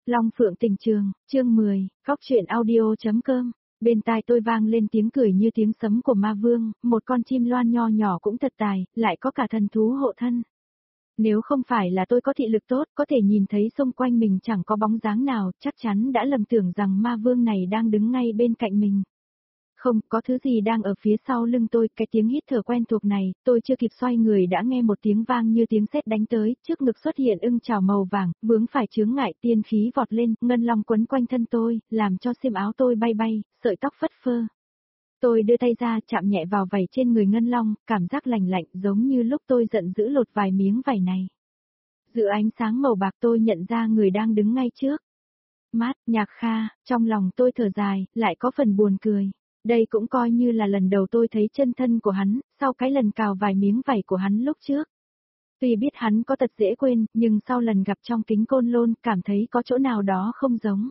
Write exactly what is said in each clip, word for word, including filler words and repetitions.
Long Phượng Tình Trường, chương mười, Cóc truyện audio.com. Bên tai tôi vang lên tiếng cười như tiếng sấm của ma vương, một con chim loan nho nhỏ cũng thật tài, lại có cả thần thú hộ thân. Nếu không phải là tôi có thị lực tốt, có thể nhìn thấy xung quanh mình chẳng có bóng dáng nào, chắc chắn đã lầm tưởng rằng ma vương này đang đứng ngay bên cạnh mình. Không, có thứ gì đang ở phía sau lưng tôi, cái tiếng hít thở quen thuộc này, tôi chưa kịp xoay người đã nghe một tiếng vang như tiếng sét đánh tới, trước ngực xuất hiện ưng chảo màu vàng, vướng phải chướng ngại tiên khí vọt lên, ngân long quấn quanh thân tôi, làm cho xiêm áo tôi bay bay, sợi tóc phất phơ. Tôi đưa tay ra chạm nhẹ vào vảy trên người ngân long, cảm giác lành lạnh giống như lúc tôi giận dữ lột vài miếng vảy này. Giữa ánh sáng màu bạc tôi nhận ra người đang đứng ngay trước. Mát, Nhạc Kha, trong lòng tôi thở dài, lại có phần buồn cười. Đây cũng coi như là lần đầu tôi thấy chân thân của hắn, sau cái lần cào vài miếng vảy của hắn lúc trước. Tuy biết hắn có tật dễ quên, nhưng sau lần gặp trong kính côn lôn, cảm thấy có chỗ nào đó không giống.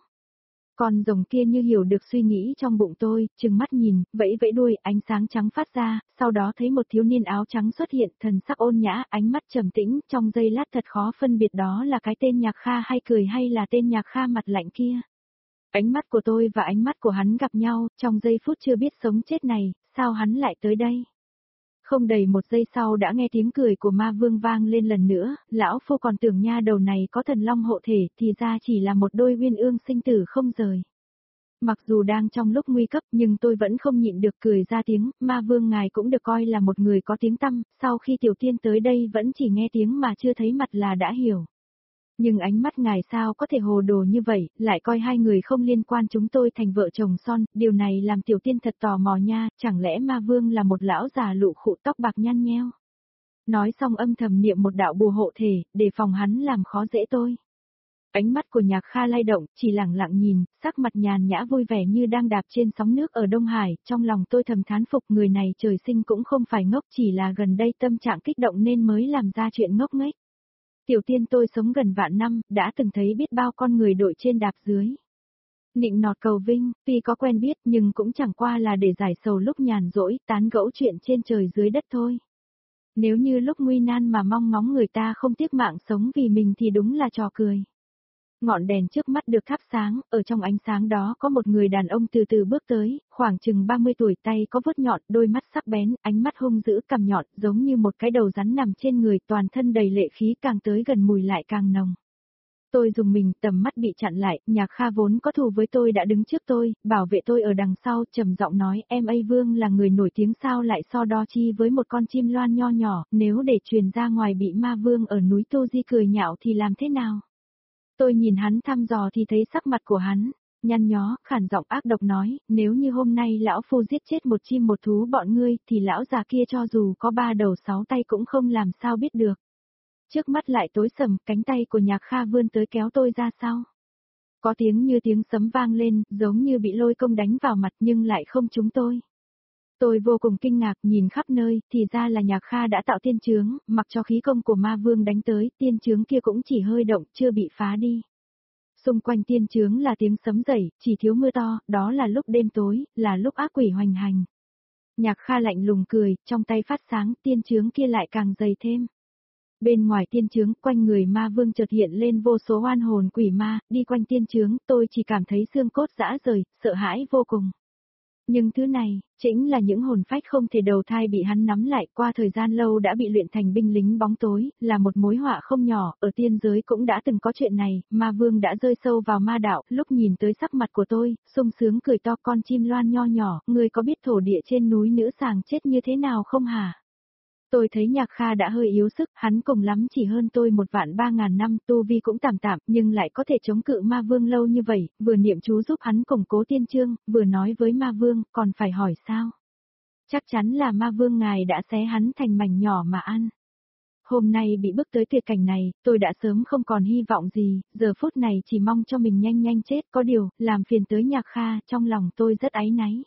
Con rồng kia như hiểu được suy nghĩ trong bụng tôi, trừng mắt nhìn, vẫy vẫy đuôi, ánh sáng trắng phát ra, sau đó thấy một thiếu niên áo trắng xuất hiện, thần sắc ôn nhã, ánh mắt trầm tĩnh, trong giây lát thật khó phân biệt đó là cái tên Nhạc Kha hay cười hay là tên Nhạc Kha mặt lạnh kia. Ánh mắt của tôi và ánh mắt của hắn gặp nhau, trong giây phút chưa biết sống chết này, sao hắn lại tới đây? Không đầy một giây sau đã nghe tiếng cười của ma vương vang lên lần nữa, lão phu còn tưởng nha đầu này có thần long hộ thể, thì ra chỉ là một đôi uyên ương sinh tử không rời. Mặc dù đang trong lúc nguy cấp nhưng tôi vẫn không nhịn được cười ra tiếng, ma vương ngài cũng được coi là một người có tiếng tăm, sau khi tiểu tiên tới đây vẫn chỉ nghe tiếng mà chưa thấy mặt là đã hiểu. Nhưng ánh mắt ngài sao có thể hồ đồ như vậy, lại coi hai người không liên quan chúng tôi thành vợ chồng son, điều này làm tiểu tiên thật tò mò nha, chẳng lẽ ma vương là một lão già lụ khụ tóc bạc nhăn nheo. Nói xong âm thầm niệm một đạo bùa hộ thể, để phòng hắn làm khó dễ tôi. Ánh mắt của Nhạc Kha lay động, chỉ lẳng lặng nhìn, sắc mặt nhàn nhã vui vẻ như đang đạp trên sóng nước ở Đông Hải, trong lòng tôi thầm thán phục người này trời sinh cũng không phải ngốc, chỉ là gần đây tâm trạng kích động nên mới làm ra chuyện ngốc nghếch. Tiểu tiên tôi sống gần vạn năm, đã từng thấy biết bao con người đội trên đạp dưới. Nịnh nọt cầu vinh, tuy có quen biết nhưng cũng chẳng qua là để giải sầu lúc nhàn rỗi, tán gẫu chuyện trên trời dưới đất thôi. Nếu như lúc nguy nan mà mong ngóng người ta không tiếc mạng sống vì mình thì đúng là trò cười. Ngọn đèn trước mắt được thắp sáng, ở trong ánh sáng đó có một người đàn ông từ từ bước tới, khoảng chừng ba mươi tuổi, tay có vuốt nhọn, đôi mắt sắc bén, ánh mắt hung dữ cằm nhọn, giống như một cái đầu rắn nằm trên người, toàn thân đầy lệ khí, càng tới gần mùi lại càng nồng. Tôi dùng mình, tầm mắt bị chặn lại, Nhạc Kha vốn có thù với tôi đã đứng trước tôi, bảo vệ tôi ở đằng sau, trầm giọng nói, em A Vương là người nổi tiếng sao lại so đo chi với một con chim loan nho nhỏ, nếu để truyền ra ngoài bị ma vương ở núi Tô Di cười nhạo thì làm thế nào? Tôi nhìn hắn thăm dò thì thấy sắc mặt của hắn, nhăn nhó, khản giọng ác độc nói, nếu như hôm nay lão phu giết chết một chim một thú bọn ngươi, thì lão già kia cho dù có ba đầu sáu tay cũng không làm sao biết được. Trước mắt lại tối sầm, cánh tay của Nhạc Kha vươn tới kéo tôi ra sau. Có tiếng như tiếng sấm vang lên, giống như bị lôi công đánh vào mặt nhưng lại không trúng tôi. Tôi vô cùng kinh ngạc nhìn khắp nơi, thì ra là Nhạc Kha đã tạo tiên chướng, mặc cho khí công của ma vương đánh tới, tiên chướng kia cũng chỉ hơi động, chưa bị phá đi. Xung quanh tiên chướng là tiếng sấm rẩy, chỉ thiếu mưa to, đó là lúc đêm tối, là lúc ác quỷ hoành hành. Nhạc Kha lạnh lùng cười, trong tay phát sáng, tiên chướng kia lại càng dày thêm. Bên ngoài tiên chướng, quanh người ma vương chợt hiện lên vô số oan hồn quỷ ma, đi quanh tiên chướng, tôi chỉ cảm thấy xương cốt rã rời, sợ hãi vô cùng. Nhưng thứ này, chính là những hồn phách không thể đầu thai bị hắn nắm lại, qua thời gian lâu đã bị luyện thành binh lính bóng tối, là một mối họa không nhỏ, ở tiên giới cũng đã từng có chuyện này, ma vương đã rơi sâu vào ma đạo, lúc nhìn tới sắc mặt của tôi, sung sướng cười to, con chim loan nho nhỏ, người có biết thổ địa trên núi nữ sàng chết như thế nào không hả? Tôi thấy Nhạc Kha đã hơi yếu sức, hắn cùng lắm chỉ hơn tôi một vạn ba ngàn năm, tu vi cũng tạm tạm, nhưng lại có thể chống cự ma vương lâu như vậy, vừa niệm chú giúp hắn củng cố tiên chương, vừa nói với ma vương, còn phải hỏi sao? Chắc chắn là ma vương ngài đã xé hắn thành mảnh nhỏ mà ăn. Hôm nay bị bước tới tuyệt cảnh này, tôi đã sớm không còn hy vọng gì, giờ phút này chỉ mong cho mình nhanh nhanh chết, có điều, làm phiền tới Nhạc Kha, trong lòng tôi rất áy náy.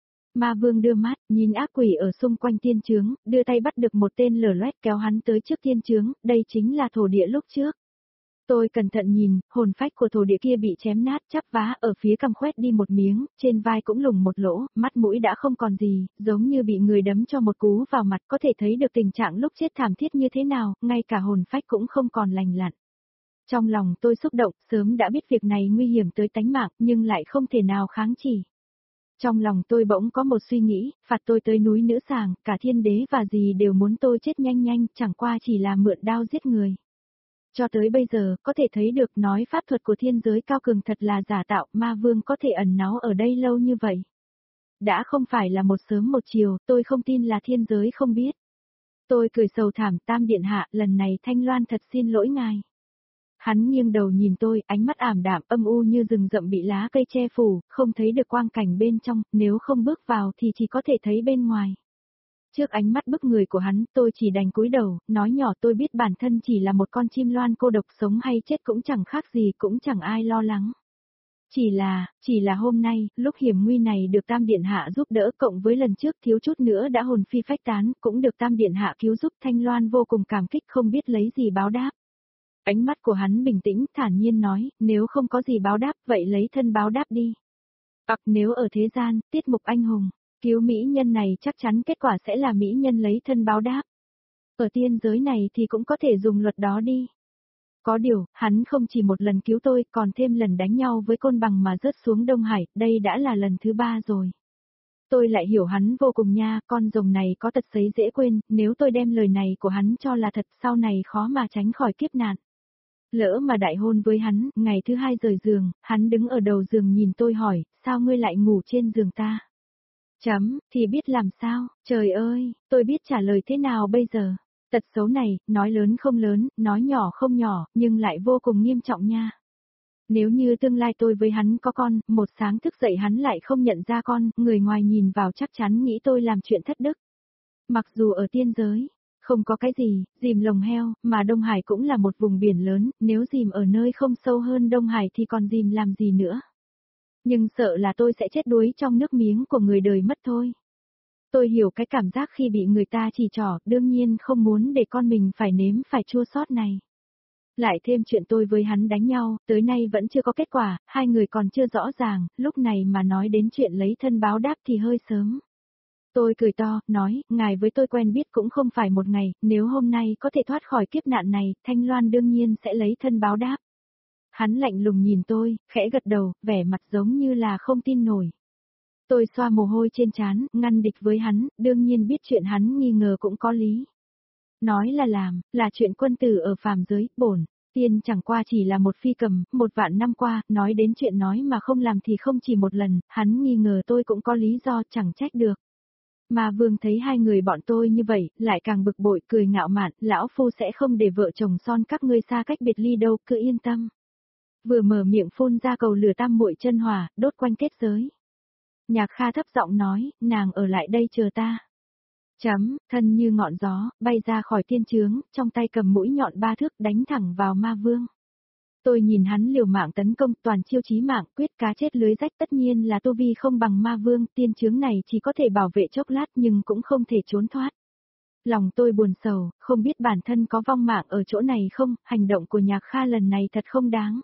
Ma vương đưa mắt, nhìn ác quỷ ở xung quanh tiên chướng, đưa tay bắt được một tên lở loét kéo hắn tới trước tiên chướng, đây chính là thổ địa lúc trước. Tôi cẩn thận nhìn, hồn phách của thổ địa kia bị chém nát, chắp vá, ở phía cằm khoét đi một miếng, trên vai cũng lủng một lỗ, mắt mũi đã không còn gì, giống như bị người đấm cho một cú vào mặt, có thể thấy được tình trạng lúc chết thảm thiết như thế nào, ngay cả hồn phách cũng không còn lành lặn. Trong lòng tôi xúc động, sớm đã biết việc này nguy hiểm tới tánh mạng, nhưng lại không thể nào kháng chỉ. Trong lòng tôi bỗng có một suy nghĩ, phạt tôi tới núi Nữ Sàng, cả thiên đế và gì đều muốn tôi chết nhanh nhanh, chẳng qua chỉ là mượn đao giết người. Cho tới bây giờ, có thể thấy được nói pháp thuật của thiên giới cao cường thật là giả tạo, ma vương có thể ẩn náu ở đây lâu như vậy. Đã không phải là một sớm một chiều, tôi không tin là thiên giới không biết. Tôi cười sầu thảm, Tam Điện Hạ, lần này Thanh Loan thật xin lỗi ngài. Hắn nghiêng đầu nhìn tôi, ánh mắt ảm đạm âm u như rừng rậm bị lá cây che phủ, không thấy được quang cảnh bên trong, nếu không bước vào thì chỉ có thể thấy bên ngoài. Trước ánh mắt bức người của hắn, tôi chỉ đành cúi đầu, nói nhỏ tôi biết bản thân chỉ là một con chim loan cô độc, sống hay chết cũng chẳng khác gì, cũng chẳng ai lo lắng. Chỉ là, chỉ là hôm nay, lúc hiểm nguy này được Tam Điện Hạ giúp đỡ, cộng với lần trước thiếu chút nữa đã hồn phi phách tán, cũng được Tam Điện Hạ cứu giúp, Thanh Loan vô cùng cảm kích, không biết lấy gì báo đáp. Ánh mắt của hắn bình tĩnh, thản nhiên nói, nếu không có gì báo đáp, vậy lấy thân báo đáp đi. Hoặc nếu ở thế gian, tiết mục anh hùng, cứu mỹ nhân này chắc chắn kết quả sẽ là mỹ nhân lấy thân báo đáp. Ở tiên giới này thì cũng có thể dùng luật đó đi. Có điều, hắn không chỉ một lần cứu tôi, còn thêm lần đánh nhau với côn bằng mà rớt xuống Đông Hải, đây đã là lần thứ ba rồi. Tôi lại hiểu hắn vô cùng nha, con rồng này có tật xấy dễ quên, nếu tôi đem lời này của hắn cho là thật, sau này khó mà tránh khỏi kiếp nạn. Lỡ mà đại hôn với hắn, ngày thứ hai rời giường, hắn đứng ở đầu giường nhìn tôi hỏi, sao ngươi lại ngủ trên giường ta? Chấm, thì biết làm sao, trời ơi, tôi biết trả lời thế nào bây giờ. Tật xấu này, nói lớn không lớn, nói nhỏ không nhỏ, nhưng lại vô cùng nghiêm trọng nha. Nếu như tương lai tôi với hắn có con, một sáng thức dậy hắn lại không nhận ra con, người ngoài nhìn vào chắc chắn nghĩ tôi làm chuyện thất đức. Mặc dù ở tiên giới, không có cái gì, dìm lồng heo, mà Đông Hải cũng là một vùng biển lớn, nếu dìm ở nơi không sâu hơn Đông Hải thì còn dìm làm gì nữa. Nhưng sợ là tôi sẽ chết đuối trong nước miếng của người đời mất thôi. Tôi hiểu cái cảm giác khi bị người ta chỉ trỏ, đương nhiên không muốn để con mình phải nếm phải chua xót này. Lại thêm chuyện tôi với hắn đánh nhau, tới nay vẫn chưa có kết quả, hai người còn chưa rõ ràng, lúc này mà nói đến chuyện lấy thân báo đáp thì hơi sớm. Tôi cười to, nói, ngài với tôi quen biết cũng không phải một ngày, nếu hôm nay có thể thoát khỏi kiếp nạn này, Thanh Loan đương nhiên sẽ lấy thân báo đáp. Hắn lạnh lùng nhìn tôi, khẽ gật đầu, vẻ mặt giống như là không tin nổi. Tôi xoa mồ hôi trên trán, ngăn địch với hắn, đương nhiên biết chuyện hắn nghi ngờ cũng có lý. Nói là làm, là chuyện quân tử ở phàm giới, bổn tiên chẳng qua chỉ là một phi cầm, một vạn năm qua, nói đến chuyện nói mà không làm thì không chỉ một lần, hắn nghi ngờ tôi cũng có lý do, chẳng trách được. Mà Vương thấy hai người bọn tôi như vậy, lại càng bực bội, cười ngạo mạn, lão phu sẽ không để vợ chồng son các ngươi xa cách biệt ly đâu, cứ yên tâm. Vừa mở miệng phun ra cầu lửa tam muội chân hỏa, đốt quanh kết giới. Nhạc Kha thấp giọng nói, nàng ở lại đây chờ ta. Chấm, thân như ngọn gió, bay ra khỏi tiên chướng, trong tay cầm mũi nhọn ba thước đánh thẳng vào ma vương. Tôi nhìn hắn liều mạng tấn công, toàn chiêu chí mạng, quyết cá chết lưới rách, tất nhiên là tu vi không bằng ma vương, tiên chướng này chỉ có thể bảo vệ chốc lát nhưng cũng không thể trốn thoát. Lòng tôi buồn sầu, không biết bản thân có vong mạng ở chỗ này không, hành động của Nhạc Kha lần này thật không đáng.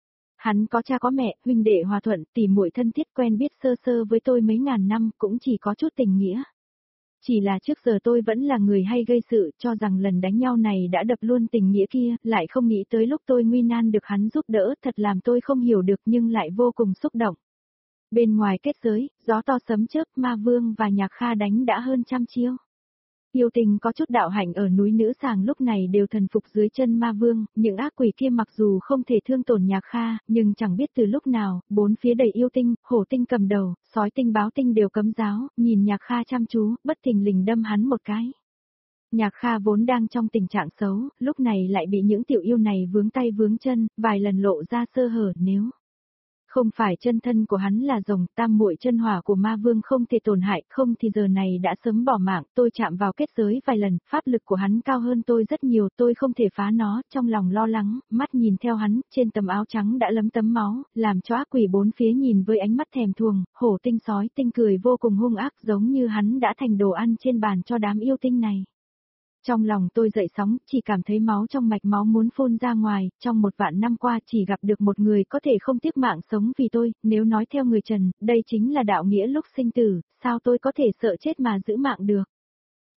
Hắn có cha có mẹ, huynh đệ hòa thuận, tỉ muội thân thiết, quen biết sơ sơ với tôi mấy ngàn năm, cũng chỉ có chút tình nghĩa. Chỉ là trước giờ tôi vẫn là người hay gây sự, cho rằng lần đánh nhau này đã đập luôn tình nghĩa kia, lại không nghĩ tới lúc tôi nguy nan được hắn giúp đỡ, thật làm tôi không hiểu được nhưng lại vô cùng xúc động. Bên ngoài kết giới, gió to sấm chớp, ma vương và Nhạc Kha đánh đã hơn trăm chiêu. Yêu tình có chút đạo hạnh ở núi Nữ Sàng lúc này đều thần phục dưới chân ma vương, những ác quỷ kia mặc dù không thể thương tổn Nhạc Kha, nhưng chẳng biết từ lúc nào, bốn phía đầy yêu tinh, hổ tinh cầm đầu, sói tinh báo tinh đều cấm giáo, nhìn Nhạc Kha chăm chú, bất thình lình đâm hắn một cái. Nhạc Kha vốn đang trong tình trạng xấu, lúc này lại bị những tiểu yêu này vướng tay vướng chân, vài lần lộ ra sơ hở, nếu không phải chân thân của hắn là rồng, tam muội chân hỏa của ma vương không thể tổn hại, không thì giờ này đã sớm bỏ mạng, tôi chạm vào kết giới vài lần, pháp lực của hắn cao hơn tôi rất nhiều, tôi không thể phá nó, trong lòng lo lắng, mắt nhìn theo hắn, trên tấm áo trắng đã lấm tấm máu, làm cho ác quỷ bốn phía nhìn với ánh mắt thèm thuồng, hổ tinh sói tinh cười vô cùng hung ác giống như hắn đã thành đồ ăn trên bàn cho đám yêu tinh này. Trong lòng tôi dậy sóng, chỉ cảm thấy máu trong mạch máu muốn phun ra ngoài, trong một vạn năm qua chỉ gặp được một người có thể không tiếc mạng sống vì tôi, nếu nói theo người Trần, đây chính là đạo nghĩa lúc sinh tử, sao tôi có thể sợ chết mà giữ mạng được.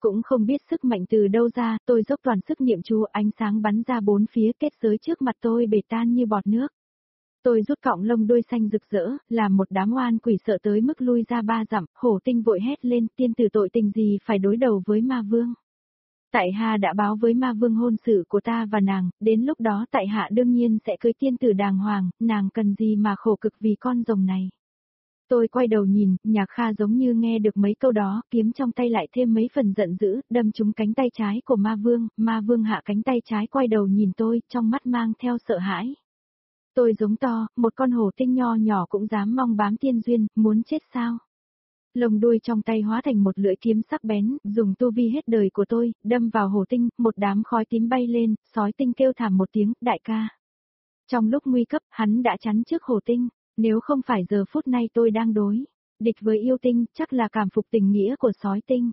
Cũng không biết sức mạnh từ đâu ra, tôi dốc toàn sức niệm chú, ánh sáng bắn ra bốn phía, kết giới trước mặt tôi bể tan như bọt nước. Tôi rút cọng lông đuôi xanh rực rỡ, làm một đám oan quỷ sợ tới mức lui ra ba dặm, hổ tinh vội hét lên, tiên tử tội tình gì phải đối đầu với ma vương. Tại hạ đã báo với ma vương hôn sự của ta và nàng, đến lúc đó tại hạ đương nhiên sẽ cưới tiên tử đàng hoàng, nàng cần gì mà khổ cực vì con rồng này. Tôi quay đầu nhìn, Nhạc Kha giống như nghe được mấy câu đó, kiếm trong tay lại thêm mấy phần giận dữ, đâm trúng cánh tay trái của ma vương, ma vương hạ cánh tay trái quay đầu nhìn tôi, trong mắt mang theo sợ hãi. Tôi giống to, một con hổ tinh nho nhỏ cũng dám mong bám tiên duyên, muốn chết sao? Lồng đuôi trong tay hóa thành một lưỡi kiếm sắc bén, dùng tu vi hết đời của tôi, đâm vào hổ tinh, một đám khói tím bay lên, sói tinh kêu thảm một tiếng, đại ca. Trong lúc nguy cấp, hắn đã chắn trước hổ tinh, nếu không phải giờ phút này tôi đang đối địch với yêu tinh, chắc là cảm phục tình nghĩa của sói tinh.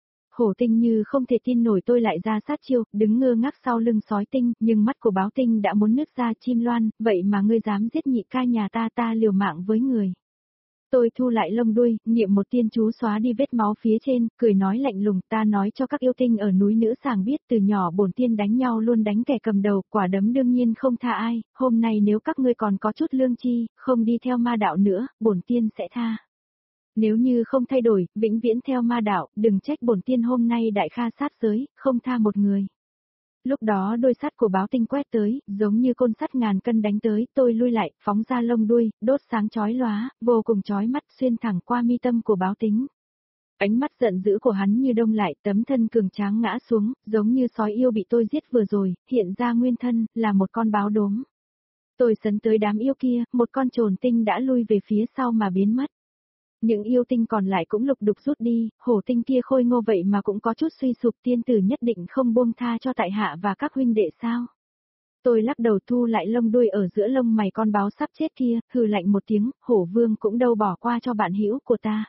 Hổ tinh như không thể tin nổi tôi lại ra sát chiêu, đứng ngơ ngác sau lưng sói tinh, nhưng mắt của báo tinh đã muốn nứt ra. Chim loan, vậy mà ngươi dám giết nhị ca nhà ta, ta liều mạng với người. Tôi thu lại lông đuôi, niệm một tiên chú xóa đi vết máu phía trên, cười nói lạnh lùng, ta nói cho các yêu tinh ở núi nữ sàng biết, từ nhỏ bổn tiên đánh nhau luôn đánh kẻ cầm đầu, quả đấm đương nhiên không tha ai, hôm nay nếu các ngươi còn có chút lương chi, không đi theo ma đạo nữa, bổn tiên sẽ tha. Nếu như không thay đổi, vĩnh viễn theo ma đạo, đừng trách bổn tiên hôm nay đại kha sát giới, không tha một người. Lúc đó đôi sắt của báo tinh quét tới, giống như côn sắt ngàn cân đánh tới, tôi lui lại, phóng ra lông đuôi, đốt sáng chói lóa, vô cùng chói mắt xuyên thẳng qua mi tâm của báo tính. Ánh mắt giận dữ của hắn như đông lại, tấm thân cường tráng ngã xuống, giống như sói yêu bị tôi giết vừa rồi, hiện ra nguyên thân, là một con báo đốm. Tôi sấn tới đám yêu kia, một con trồn tinh đã lui về phía sau mà biến mất. Những yêu tinh còn lại cũng lục đục rút đi, hổ tinh kia khôi ngô vậy mà cũng có chút suy sụp, tiên tử nhất định không buông tha cho tại hạ và các huynh đệ sao. Tôi lắc đầu thu lại lông đuôi ở giữa lông mày con báo sắp chết kia, hừ lạnh một tiếng, hổ vương cũng đâu bỏ qua cho bạn hữu của ta.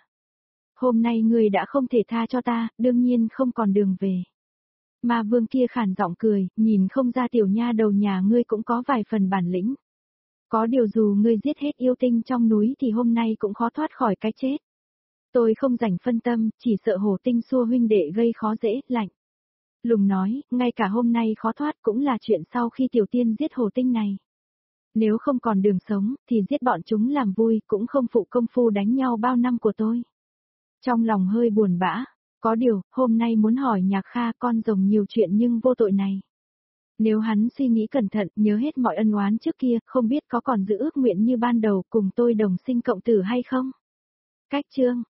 Hôm nay ngươi đã không thể tha cho ta, đương nhiên không còn đường về. Ma vương kia khản giọng cười, nhìn không ra tiểu nha đầu nhà ngươi cũng có vài phần bản lĩnh. Có điều dù ngươi giết hết yêu tinh trong núi thì hôm nay cũng khó thoát khỏi cái chết. Tôi không rảnh phân tâm, chỉ sợ hổ tinh xua huynh đệ gây khó dễ, lạnh. Lùng nói, ngay cả hôm nay khó thoát cũng là chuyện sau khi tiểu tiên giết hổ tinh này. Nếu không còn đường sống, thì giết bọn chúng làm vui, cũng không phụ công phu đánh nhau bao năm của tôi. Trong lòng hơi buồn bã, có điều, hôm nay muốn hỏi Nhạc Kha con rồng nhiều chuyện nhưng vô tội này. Nếu hắn suy nghĩ cẩn thận, nhớ hết mọi ân oán trước kia, không biết có còn giữ ước nguyện như ban đầu cùng tôi đồng sinh cộng tử hay không? Cách chương